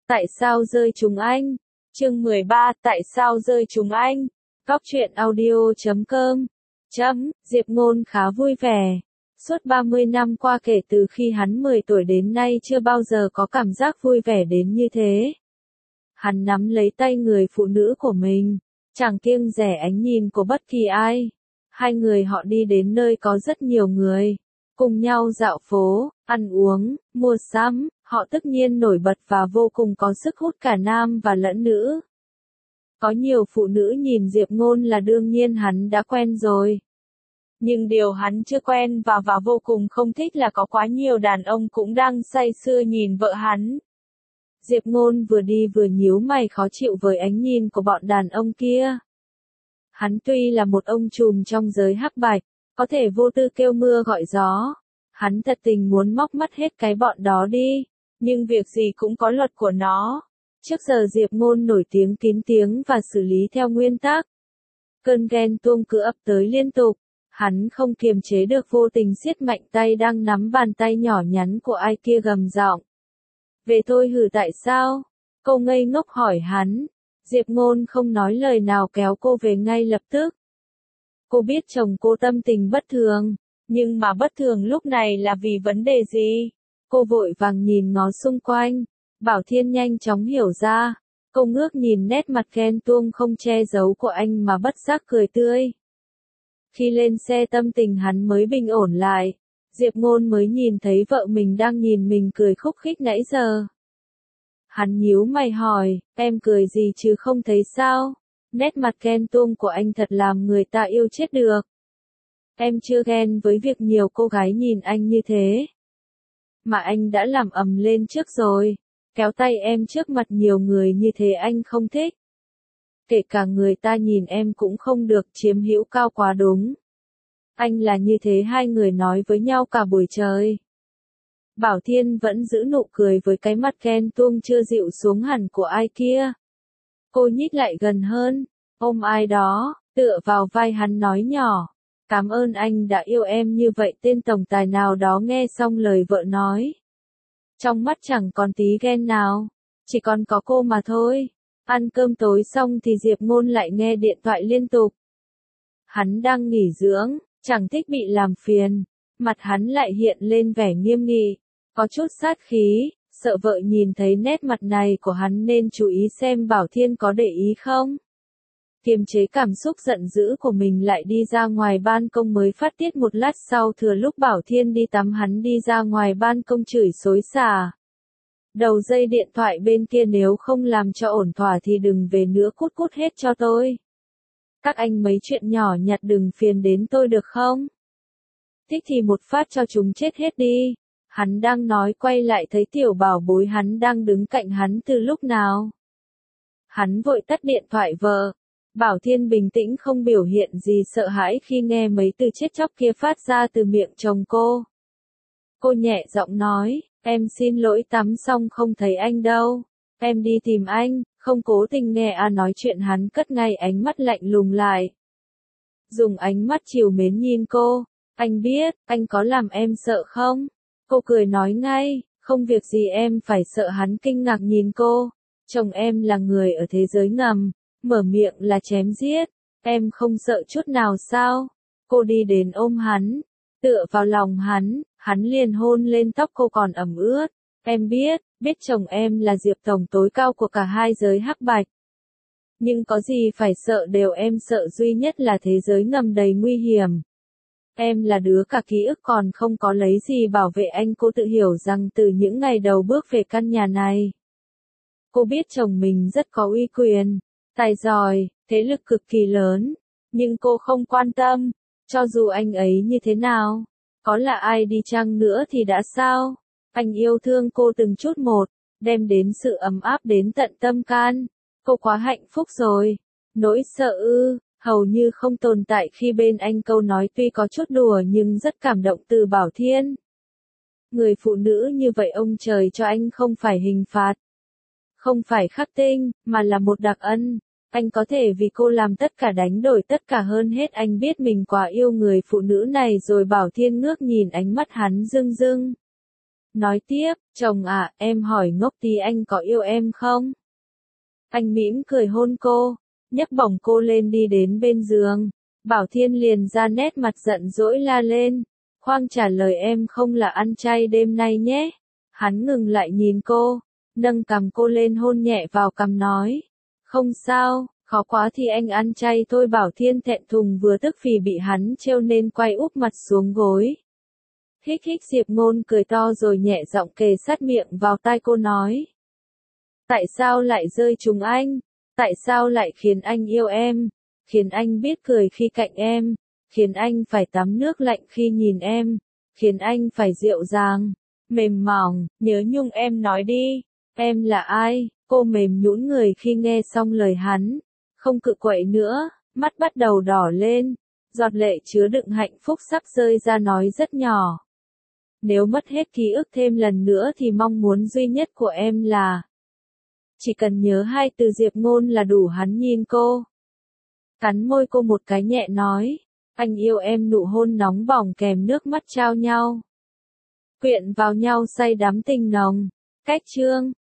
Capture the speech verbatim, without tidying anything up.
Tại sao rơi trúng anh? Chương mười ba, tại sao rơi trúng anh? Góc truyện audio chấm com. Chấm, Diệp Ngôn khá vui vẻ. Suốt ba mươi năm qua kể từ khi hắn mười tuổi đến nay chưa bao giờ có cảm giác vui vẻ đến như thế. Hắn nắm lấy tay người phụ nữ của mình, chẳng kiêng dè ánh nhìn của bất kỳ ai. Hai người họ đi đến nơi có rất nhiều người, cùng nhau dạo phố, ăn uống, mua sắm, họ tất nhiên nổi bật và vô cùng có sức hút cả nam và lẫn nữ. Có nhiều phụ nữ nhìn Diệp Ngôn là đương nhiên hắn đã quen rồi. Nhưng điều hắn chưa quen và và vô cùng không thích là có quá nhiều đàn ông cũng đang say sưa nhìn vợ hắn. Diệp Ngôn vừa đi vừa nhíu mày khó chịu với ánh nhìn của bọn đàn ông kia. Hắn tuy là một ông trùm trong giới hắc bạch, có thể vô tư kêu mưa gọi gió. Hắn thật tình muốn móc mắt hết cái bọn đó đi, nhưng việc gì cũng có luật của nó. Trước giờ Diệp Ngôn nổi tiếng kín tiếng và xử lý theo nguyên tắc. Cơn ghen tuông cứ ập tới liên tục, hắn không kiềm chế được vô tình siết mạnh tay đang nắm bàn tay nhỏ nhắn của ai kia gầm giọng. Về thôi hử tại sao? Cô ngây ngốc hỏi hắn. Diệp Ngôn không nói lời nào kéo cô về ngay lập tức. Cô biết chồng cô tâm tình bất thường, nhưng mà bất thường lúc này là vì vấn đề gì? Cô vội vàng nhìn ngó xung quanh. Bảo Thiên nhanh chóng hiểu ra. Cô ngước nhìn nét mặt ghen tuông không che giấu của anh mà bất giác cười tươi. Khi lên xe tâm tình hắn mới bình ổn lại. Diệp Ngôn mới nhìn thấy vợ mình đang nhìn mình cười khúc khích nãy giờ. Hắn nhíu mày hỏi, em cười gì chứ không thấy sao? Nét mặt ghen tuông của anh thật làm người ta yêu chết được. Em chưa ghen với việc nhiều cô gái nhìn anh như thế. Mà anh đã làm ầm lên trước rồi. Kéo tay em trước mặt nhiều người như thế anh không thích. Kể cả người ta nhìn em cũng không được, chiếm hữu cao quá đúng. Anh là như thế, hai người nói với nhau cả buổi trời. Bảo Thiên vẫn giữ nụ cười với cái mặt ghen tuông chưa dịu xuống hẳn của ai kia. Cô nhích lại gần hơn, ôm ai đó, tựa vào vai hắn nói nhỏ. Cảm ơn anh đã yêu em như vậy. Tên tổng tài nào đó nghe xong lời vợ nói. Trong mắt chẳng còn tí ghen nào, chỉ còn có cô mà thôi. Ăn cơm tối xong thì Diệp Ngôn lại nghe điện thoại liên tục. Hắn đang nghỉ dưỡng, chẳng thích bị làm phiền. Mặt hắn lại hiện lên vẻ nghiêm nghị, có chút sát khí, sợ vợ nhìn thấy nét mặt này của hắn nên chú ý xem Bảo Thiên có để ý không. Kiềm chế cảm xúc giận dữ của mình lại đi ra ngoài ban công mới phát tiết một lát sau, thừa lúc Bảo Thiên đi tắm hắn đi ra ngoài ban công chửi xối xả. Đầu dây điện thoại bên kia nếu không làm cho ổn thỏa thì đừng về nữa, cút cút hết cho tôi. Các anh mấy chuyện nhỏ nhặt đừng phiền đến tôi được không? Thích thì một phát cho chúng chết hết đi. Hắn đang nói quay lại thấy tiểu bảo bối hắn đang đứng cạnh hắn từ lúc nào. Hắn vội tắt điện thoại vợ. Bảo Thiên bình tĩnh không biểu hiện gì sợ hãi khi nghe mấy từ chết chóc kia phát ra từ miệng chồng cô. Cô nhẹ giọng nói, em xin lỗi, tắm xong không thấy anh đâu. Em đi tìm anh, không cố tình nghe à nói chuyện hắn cất ngay ánh mắt lạnh lùng lại. Dùng ánh mắt trìu mến nhìn cô, anh biết, anh có làm em sợ không? Cô cười nói ngay, không việc gì em phải sợ. Hắn kinh ngạc nhìn cô, chồng em là người ở thế giới ngầm, mở miệng là chém giết, em không sợ chút nào sao? Cô đi đến ôm hắn, tựa vào lòng hắn, hắn liền hôn lên tóc cô còn ẩm ướt. Em biết, biết chồng em là Diệp tổng tối cao của cả hai giới hắc bạch. Nhưng có gì phải sợ, đều em sợ duy nhất là thế giới ngầm đầy nguy hiểm. Em là đứa cả ký ức còn không có lấy gì bảo vệ anh. Cô tự hiểu rằng từ những ngày đầu bước về căn nhà này, cô biết chồng mình rất có uy quyền, tài giỏi, thế lực cực kỳ lớn. Nhưng cô không quan tâm, cho dù anh ấy như thế nào, có là ai đi chăng nữa thì đã sao. Anh yêu thương cô từng chút một, đem đến sự ấm áp đến tận tâm can. Cô quá hạnh phúc rồi. Nỗi sợ ư, hầu như không tồn tại khi bên anh. Câu nói tuy có chút đùa nhưng rất cảm động từ Bảo Thiên. Người phụ nữ như vậy ông trời cho anh không phải hình phạt, không phải khắc tinh, mà là một đặc ân. Anh có thể vì cô làm tất cả, đánh đổi tất cả. Hơn hết anh biết mình quá yêu người phụ nữ này rồi. Bảo Thiên ngước nhìn ánh mắt hắn rưng rưng. Nói tiếp, chồng à, em hỏi ngốc tí anh có yêu em không? Anh mỉm cười hôn cô, nhấc bổng cô lên đi đến bên giường. Bảo Thiên liền ra nét mặt giận dỗi la lên. Khoan trả lời em không là ăn chay đêm nay nhé. Hắn ngừng lại nhìn cô, nâng cằm cô lên hôn nhẹ vào cằm nói. Không sao, khó quá thì anh ăn chay thôi. Bảo Thiên thẹn thùng vừa tức vì bị hắn trêu nên quay úp mặt xuống gối. Hích hích Diệp Ngôn cười to rồi nhẹ giọng kề sát miệng vào tai cô nói. Tại sao lại rơi trúng anh? Tại sao lại khiến anh yêu em? Khiến anh biết cười khi cạnh em? Khiến anh phải tắm nước lạnh khi nhìn em? Khiến anh phải dịu dàng, mềm mỏng, nhớ nhung em nói đi. Em là ai? Cô mềm nhũn người khi nghe xong lời hắn. Không cự quậy nữa, mắt bắt đầu đỏ lên. Giọt lệ chứa đựng hạnh phúc sắp rơi ra nói rất nhỏ. Nếu mất hết ký ức thêm lần nữa thì mong muốn duy nhất của em là chỉ cần nhớ hai từ Diệp Ngôn là đủ. Hắn nhìn cô, cắn môi cô một cái nhẹ nói, anh yêu em. Nụ hôn nóng bỏng kèm nước mắt trao nhau, quyện vào nhau say đắm tình nồng. Cách chương